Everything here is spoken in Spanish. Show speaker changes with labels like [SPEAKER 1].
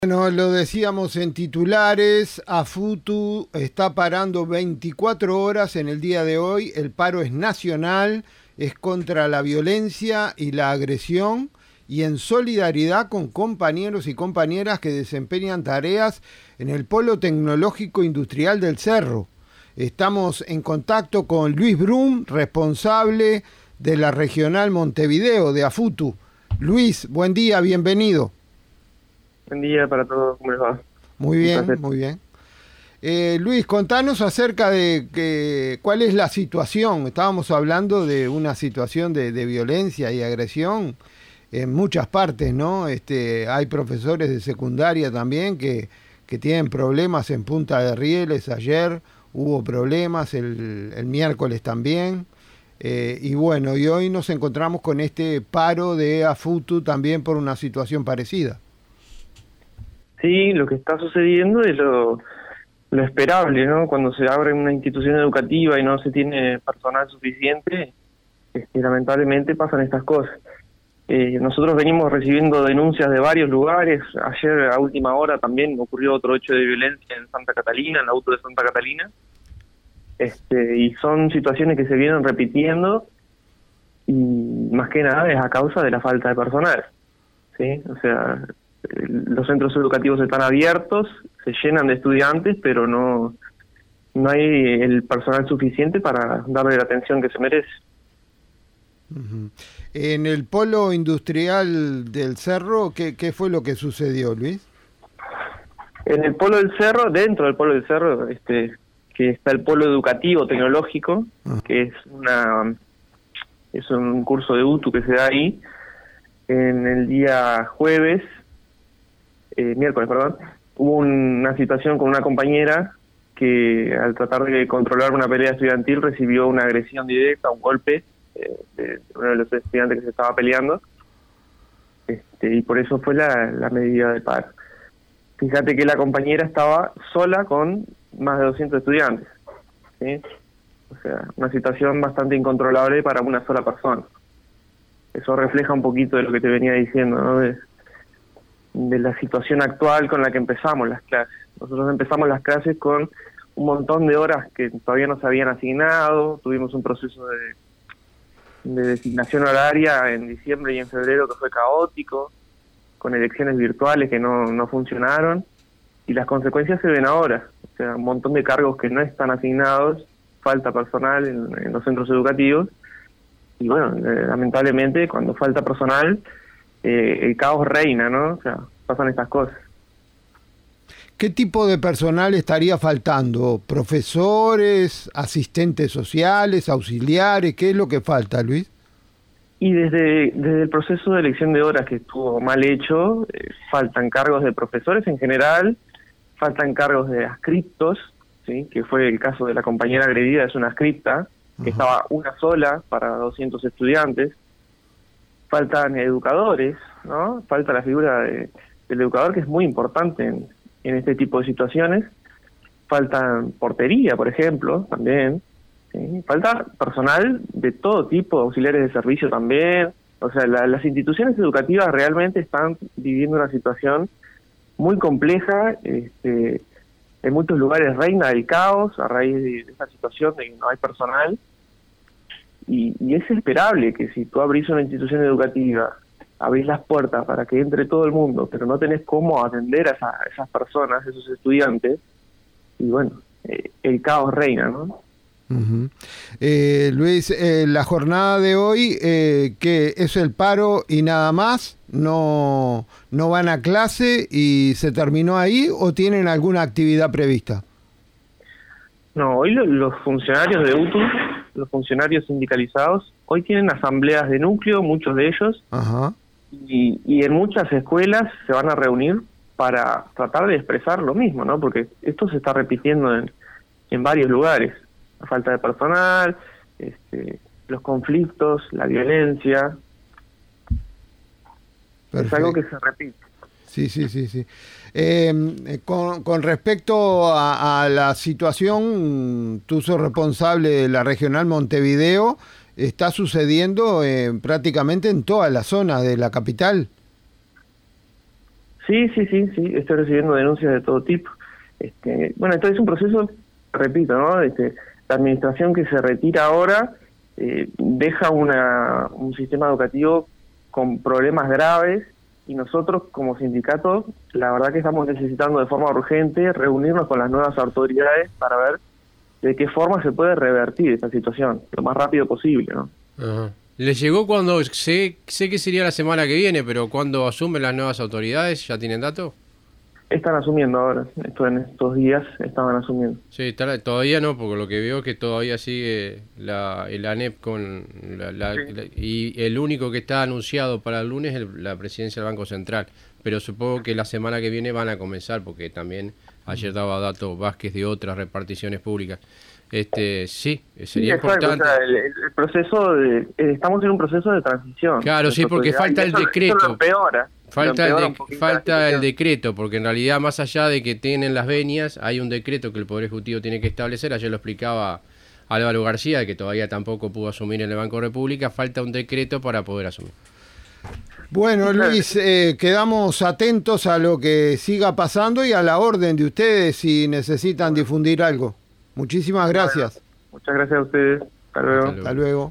[SPEAKER 1] Bueno, lo decíamos en titulares, AFUTU está parando 24 horas en el día de hoy, el paro es nacional, es contra la violencia y la agresión y en solidaridad con compañeros y compañeras que desempeñan tareas en el Polo Tecnológico Industrial del Cerro. Estamos en contacto con Luis Brum, responsable de la Regional Montevideo de AFUTU. Luis, buen día, bienvenido.
[SPEAKER 2] Buen día para todos, ¿cómo les va?
[SPEAKER 1] Muy bien, muy bien. Luis, contanos acerca de cuál es la situación. Estábamos hablando de una situación de violencia y agresión en muchas partes, ¿no? Hay profesores de secundaria también que tienen problemas en Punta de Rieles. Ayer hubo problemas, el miércoles también. Y bueno, y hoy nos encontramos con este paro de AFUTU también por una situación parecida.
[SPEAKER 2] Sí, lo que está sucediendo es lo esperable, ¿no? Cuando se abre una institución educativa y no se tiene personal suficiente, lamentablemente pasan estas cosas. Nosotros venimos recibiendo denuncias de varios lugares. Ayer a última hora también ocurrió otro hecho de violencia en Santa Catalina, en la auto de Santa Catalina. Y son situaciones que se vienen repitiendo y más que nada es a causa de la falta de personal, ¿sí? O sea, los centros educativos están abiertos, se llenan de estudiantes, pero no hay el personal suficiente para darle la atención que se merece.
[SPEAKER 1] Uh-huh. En el Polo Industrial del Cerro, ¿qué fue lo que sucedió, Luis?
[SPEAKER 2] En el Polo del Cerro, dentro del Polo del Cerro, que está el Polo Educativo Tecnológico, uh-huh, que es un curso de UTU que se da ahí. En el día miércoles, hubo una situación con una compañera que al tratar de controlar una pelea estudiantil recibió una agresión directa, un golpe de uno de los estudiantes que se estaba peleando, y por eso fue la medida de paro. Fíjate que la compañera estaba sola con más de 200 estudiantes, ¿sí? O sea, una situación bastante incontrolable para una sola persona. Eso refleja un poquito de lo que te venía diciendo, ¿no? De la situación actual con la que empezamos las clases. Nosotros empezamos las clases con un montón de horas que todavía no se habían asignado, tuvimos un proceso de designación horaria en diciembre y en febrero que fue caótico, con elecciones virtuales que no funcionaron, y las consecuencias se ven ahora. O sea, un montón de cargos que no están asignados, falta personal en los centros educativos, y bueno, lamentablemente cuando falta personal, el caos reina, ¿no? O sea, pasan estas cosas.
[SPEAKER 1] ¿Qué tipo de personal estaría faltando? ¿Profesores, asistentes sociales, auxiliares? ¿Qué es lo que falta, Luis?
[SPEAKER 2] Y desde el proceso de elección de horas que estuvo mal hecho, faltan cargos de profesores en general, faltan cargos de adscriptos, ¿sí? Que fue el caso de la compañera agredida, es una adscripta, que estaba una sola para 200 estudiantes. Faltan educadores, ¿no? Falta la figura del educador, que es muy importante en este tipo de situaciones. Faltan portería, por ejemplo, también, ¿sí? Falta personal de todo tipo, auxiliares de servicio también. O sea, las instituciones educativas realmente están viviendo una situación muy compleja. En muchos lugares reina el caos a raíz de esa situación de que no hay personal. Y es esperable que si tú abrís una institución educativa, abrís las puertas para que entre todo el mundo, pero no tenés cómo atender a esas personas, esos estudiantes, y bueno, el caos reina, ¿no?
[SPEAKER 1] Uh-huh. Luis, la jornada de hoy, ¿qué es el paro y nada más? ¿No van a clase y se terminó ahí o tienen alguna actividad prevista?
[SPEAKER 2] No, hoy los funcionarios de UTU, los funcionarios sindicalizados, hoy tienen asambleas de núcleo, muchos de ellos,
[SPEAKER 1] uh-huh,
[SPEAKER 2] y en muchas escuelas se van a reunir para tratar de expresar lo mismo, ¿no? Porque esto se está repitiendo en varios lugares. La falta de personal, los conflictos, la violencia. Perfecto. Es algo que se repite.
[SPEAKER 1] Sí. Con respecto a la situación, tú sos responsable de la Regional Montevideo, ¿está sucediendo prácticamente en toda la zona de la capital?
[SPEAKER 2] Sí, estoy recibiendo denuncias de todo tipo. Bueno, esto es un proceso, repito, ¿no? La administración que se retira ahora deja un sistema educativo con problemas graves, y nosotros como sindicato, la verdad que estamos necesitando de forma urgente reunirnos con las nuevas autoridades para ver de qué forma se puede revertir esta situación, lo más rápido posible, ¿no?
[SPEAKER 3] Ajá. ¿Les llegó cuando, sé que sería la semana que viene, pero cuando asumen las nuevas autoridades, ya tienen datos?
[SPEAKER 2] Están asumiendo ahora, en estos días estaban asumiendo.
[SPEAKER 3] Sí, todavía no, porque lo que veo es que todavía sigue el ANEP con y el único que está anunciado para el lunes es la presidencia del Banco Central, pero supongo que la semana que viene van a comenzar, porque también ayer daba datos Vázquez de otras reparticiones públicas. Sí, sería importante.
[SPEAKER 2] O sea, el proceso estamos en un proceso de transición.
[SPEAKER 3] Claro, sí, porque falta el decreto.
[SPEAKER 2] Eso lo empeora.
[SPEAKER 3] Falta el decreto, porque en realidad, más allá de que tienen las venias, hay un decreto que el Poder Ejecutivo tiene que establecer. Ayer lo explicaba Álvaro García, que todavía tampoco pudo asumir en el Banco República. Falta un decreto para poder asumir.
[SPEAKER 1] Bueno, Luis, quedamos atentos a lo que siga pasando y a la orden de ustedes si necesitan difundir algo. Muchísimas gracias.
[SPEAKER 2] Muchas gracias a ustedes. Hasta luego.
[SPEAKER 1] Hasta luego.